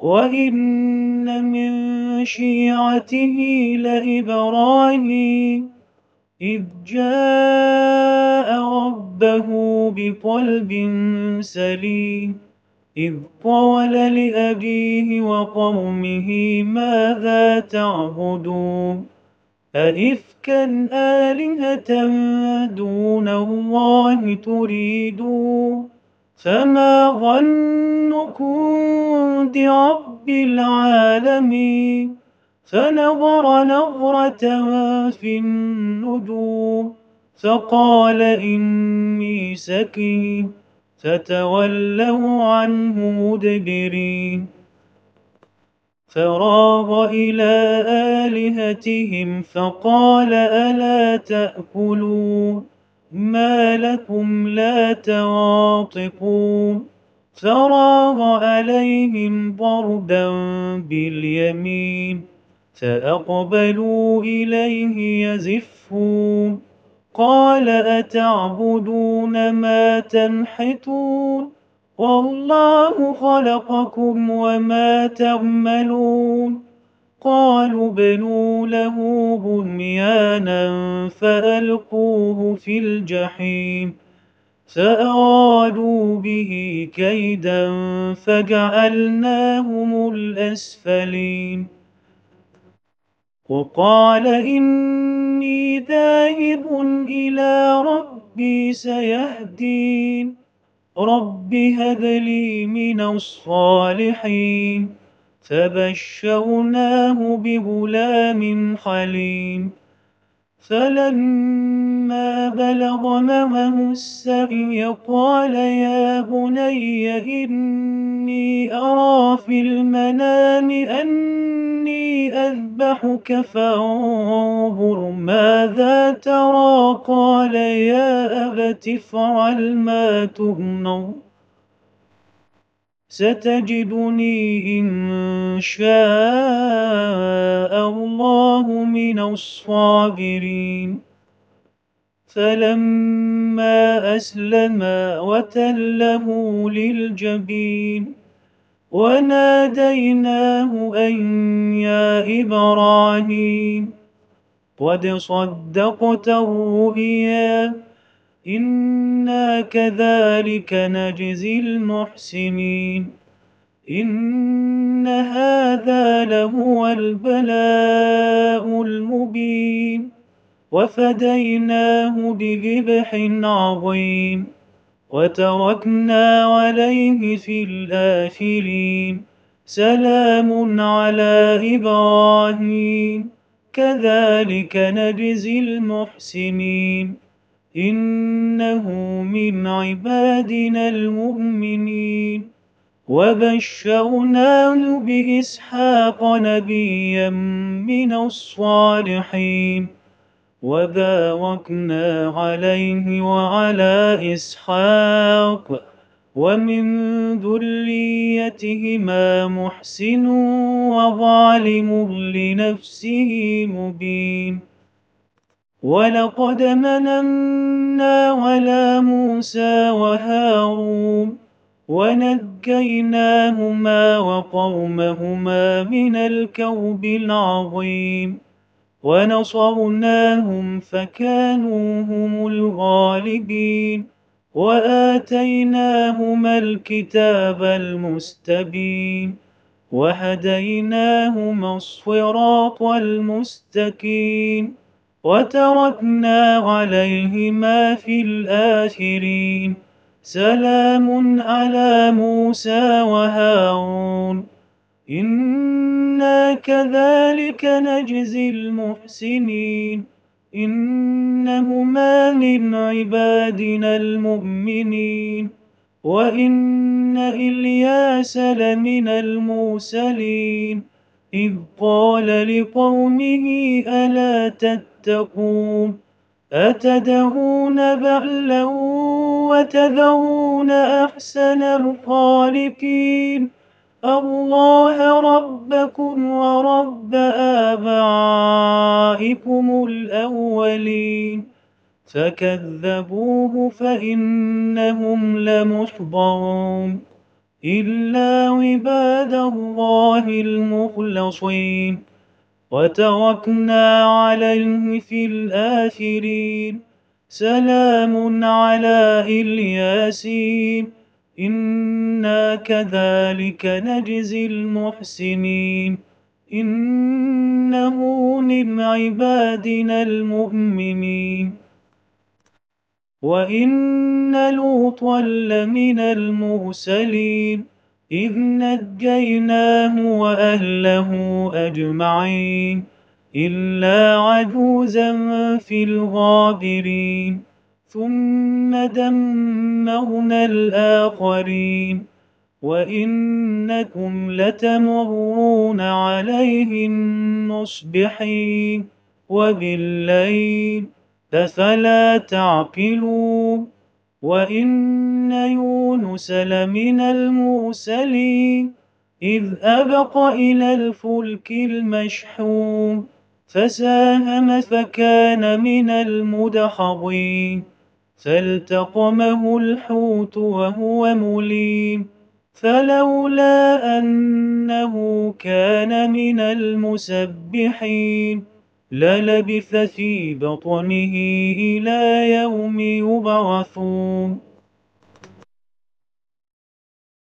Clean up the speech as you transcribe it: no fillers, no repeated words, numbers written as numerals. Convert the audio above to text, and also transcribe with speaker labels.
Speaker 1: وإن من شيعته لإبراهيم إذ جاء ربه بقلب سليم إذ قال لأبيه وقومه ماذا تعبدون أئفكا آلهة دون الله تريدون فما ظنكم برب العالمين فنظر نظرة في النجوم فقال إني سكين فتولوا عنه مدبرين فراغ إلى آلهتهم فقال ألا تأكلون ما لكم لا تنطقون فراغ عليهم ضربا باليمين فأقبلوا إليه يزفون قال أتعبدون ما تنحتون والله خلقكم وما تعملون قالوا ابنوا له بنيانا فألقوه في الجحيم فأرادوا به كيدا فجعلناهم الأسفلين وقال إني ذاهب إلى ربي سيهدين رب هب لي من الصالحين فبشرناه بغلام حليم فلما بلغ معه السعي قال يا بني إني أرى في المنام أني أذبحك فانظر ماذا ترى قال يا أبت افعل ما تؤمر ستجدني إن شاء الله من الصابرين فلما أسلما وتله للجبين وناديناه أن يا إبراهيم قد صدقت الرؤيا إنا كذلك نجزي المحسنين إن هذا لهو البلاء المبين وفديناه بذبح عظيم وتركنا عليه في الآخرين سلام على إبراهيم كذلك نجزي المحسنين إنه من عبادنا المؤمنين وبشرناه بإسحاق نبيا من الصالحين وباركنا عليه وعلى إسحاق ومن ذريتهما محسن وظالم لنفسه مبين ولقد مننا على موسى وهارون ونجيناهما وقومهما من الكرب العظيم ونصرناهم فكانوا هم الغالبين وآتيناهما الكتاب المستبين وهديناهما الصراط المستقيم وتركنا عليهما في الآخرين سلام على موسى وهارون إنا كذلك نجزي المحسنين إنهما من عبادنا المؤمنين وإن إلياس لمن المرسلين إذ قال لقومه ألا تتقون أتدعون بعلا وتذرون أحسن الخالقين الله ربكم ورب آبائكم الأولين فكذبوه فإنهم لمحضرون إلا عباد الله المخلصين وتركنا عليه في الآخرين سلام على الياسين إنا كذلك نجزي المحسنين إنه من عبادنا المؤمنين وإن لوطا لمن المرسلين إذ نجيناه وأهله أجمعين إلا عجوزا في الغابرين ثم دمرنا الآخرين وإنكم لتمرون عليهم مصبحين وبالليل أفلا تعقلون وإن يونس لمن المرسلين إذ أبق إلى الفلك المشحون فساهم فكان من المدحضين فالتقمه الحوت وهو مليم فلولا أنه كان من المسبحين للبث في بطنه إلى يوم يبعثون